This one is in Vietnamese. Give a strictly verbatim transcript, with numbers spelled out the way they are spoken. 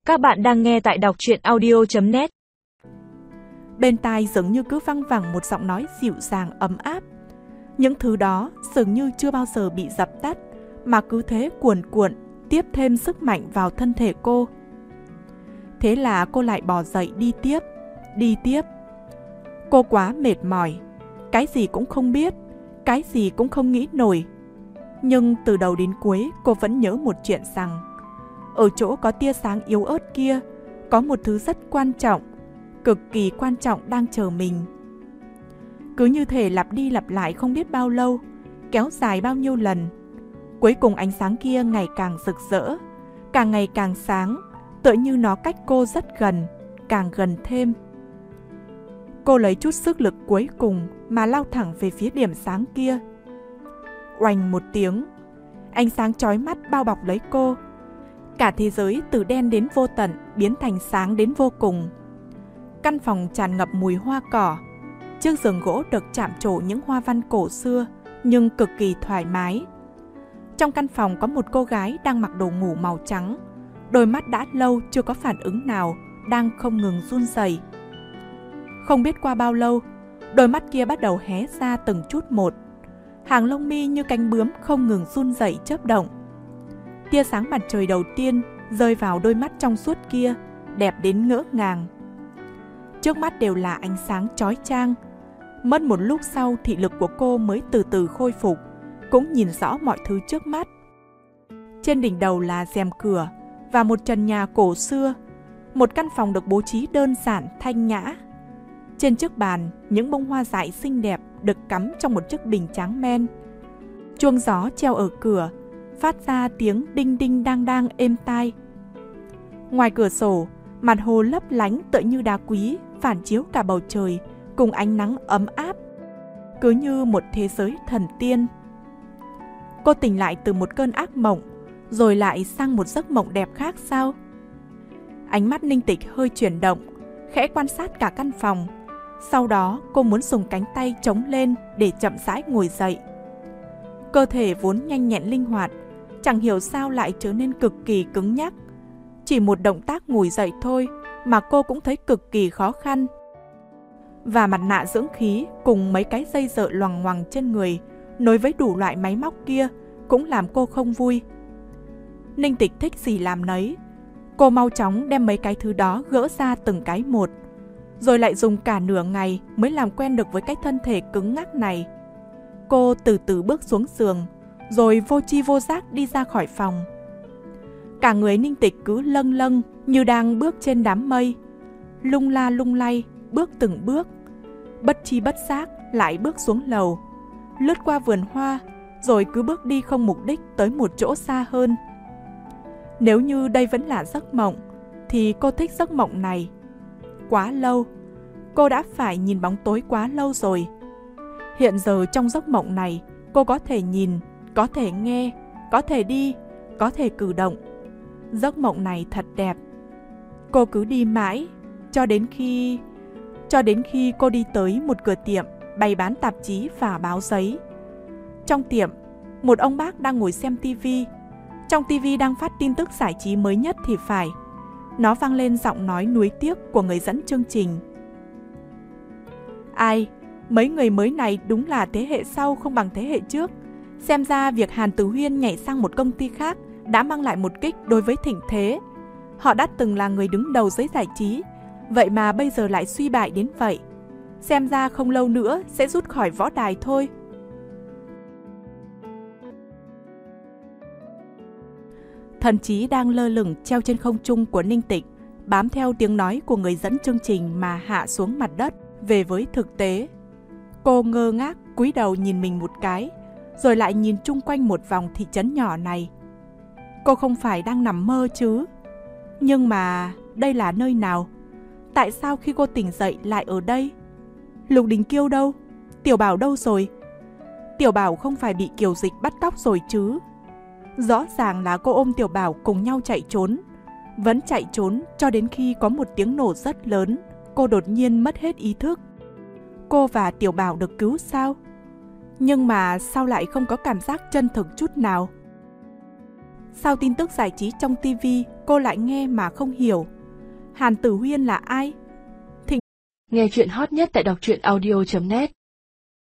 Các bạn đang nghe tại đọc truyện audio chấm net. Bên tai dường như cứ văng vẳng một giọng nói dịu dàng ấm áp. Những thứ đó dường như chưa bao giờ bị dập tắt, mà cứ thế cuồn cuộn, tiếp thêm sức mạnh vào thân thể cô. Thế là cô lại bò dậy đi tiếp, đi tiếp. Cô quá mệt mỏi, cái gì cũng không biết, cái gì cũng không nghĩ nổi. Nhưng từ đầu đến cuối cô vẫn nhớ một chuyện rằng, ở chỗ có tia sáng yếu ớt kia, có một thứ rất quan trọng, cực kỳ quan trọng đang chờ mình. Cứ như thể lặp đi lặp lại không biết bao lâu, kéo dài bao nhiêu lần. Cuối cùng ánh sáng kia ngày càng rực rỡ, càng ngày càng sáng, tựa như nó cách cô rất gần, càng gần thêm. Cô lấy chút sức lực cuối cùng mà lao thẳng về phía điểm sáng kia. Oành một tiếng, ánh sáng chói mắt bao bọc lấy cô. Cả thế giới từ đen đến vô tận biến thành sáng đến vô cùng. Căn phòng tràn ngập mùi hoa cỏ. Chiếc giường gỗ được chạm trổ những hoa văn cổ xưa nhưng cực kỳ thoải mái. Trong căn phòng có một cô gái đang mặc đồ ngủ màu trắng. Đôi mắt đã lâu chưa có phản ứng nào, đang không ngừng run rẩy. Không biết qua bao lâu, đôi mắt kia bắt đầu hé ra từng chút một. Hàng lông mi như cánh bướm không ngừng run rẩy chớp động. Tia sáng mặt trời đầu tiên rơi vào đôi mắt trong suốt kia, đẹp đến ngỡ ngàng. Trước mắt đều là ánh sáng chói chang. Mất một lúc sau thị lực của cô mới từ từ khôi phục, cũng nhìn rõ mọi thứ trước mắt. Trên đỉnh đầu là rèm cửa và một trần nhà cổ xưa. Một căn phòng được bố trí đơn giản, thanh nhã. Trên chiếc bàn, những bông hoa dại xinh đẹp được cắm trong một chiếc bình tráng men. Chuông gió treo ở cửa, phát ra tiếng đinh đinh đang đang êm tai. Ngoài cửa sổ, mặt hồ lấp lánh tựa như đá quý, phản chiếu cả bầu trời cùng ánh nắng ấm áp, cứ như một thế giới thần tiên. Cô tỉnh lại từ một cơn ác mộng, rồi lại sang một giấc mộng đẹp khác sao? Ánh mắt Ninh Tịch hơi chuyển động, khẽ quan sát cả căn phòng. Sau đó cô muốn dùng cánh tay chống lên để chậm rãi ngồi dậy. Cơ thể vốn nhanh nhẹn linh hoạt, chẳng hiểu sao lại trở nên cực kỳ cứng nhắc. Chỉ một động tác ngồi dậy thôi mà cô cũng thấy cực kỳ khó khăn. Và mặt nạ dưỡng khí cùng mấy cái dây dợ loằng ngoằng trên người, nối với đủ loại máy móc kia, cũng làm cô không vui. Ninh Tịch thích gì làm nấy. Cô mau chóng đem mấy cái thứ đó gỡ ra từng cái một, rồi lại dùng cả nửa ngày mới làm quen được với cái thân thể cứng ngắc này. Cô từ từ bước xuống giường, rồi vô tri vô giác đi ra khỏi phòng. Cả người Ninh Tịch cứ lâng lâng như đang bước trên đám mây, lung la lung lay, bước từng bước. Bất tri bất giác lại bước xuống lầu, lướt qua vườn hoa, rồi cứ bước đi không mục đích tới một chỗ xa hơn. Nếu như đây vẫn là giấc mộng, thì cô thích giấc mộng này. Quá lâu, cô đã phải nhìn bóng tối quá lâu rồi. Hiện giờ trong giấc mộng này, cô có thể nhìn, có thể nghe, có thể đi, có thể cử động. Giấc mộng này thật đẹp. Cô cứ đi mãi, cho đến khi... Cho đến khi cô đi tới một cửa tiệm bày bán tạp chí và báo giấy. Trong tiệm, một ông bác đang ngồi xem tivi. Trong tivi đang phát tin tức giải trí mới nhất thì phải. Nó vang lên giọng nói nuối tiếc của người dẫn chương trình. Ai, mấy người mới này đúng là thế hệ sau không bằng thế hệ trước. Xem ra việc Hàn Tử Huyên nhảy sang một công ty khác đã mang lại một kích đối với thịnh thế. Họ đã từng là người đứng đầu giới giải trí, vậy mà bây giờ lại suy bại đến vậy. Xem ra không lâu nữa sẽ rút khỏi võ đài thôi. Thần trí đang lơ lửng treo trên không trung của Ninh Tịch, bám theo tiếng nói của người dẫn chương trình mà hạ xuống mặt đất về với thực tế. Cô ngơ ngác cúi đầu nhìn mình một cái, rồi lại nhìn chung quanh một vòng thị trấn nhỏ này. Cô không phải đang nằm mơ chứ? Nhưng mà đây là nơi nào? Tại sao khi cô tỉnh dậy lại ở đây? Lục Đình Kiêu đâu? Tiểu Bảo đâu rồi? Tiểu Bảo không phải bị Kiều Dịch bắt cóc rồi chứ? Rõ ràng là cô ôm Tiểu Bảo cùng nhau chạy trốn. Vẫn chạy trốn cho đến khi có một tiếng nổ rất lớn, cô đột nhiên mất hết ý thức. Cô và Tiểu Bảo được cứu sao? Nhưng mà sao lại không có cảm giác chân thực chút nào? Sau tin tức giải trí trong tivi, cô lại nghe mà không hiểu. Hàn Tử Huyên là ai? Nghe chuyện hot nhất tại đọc truyện audio chấm net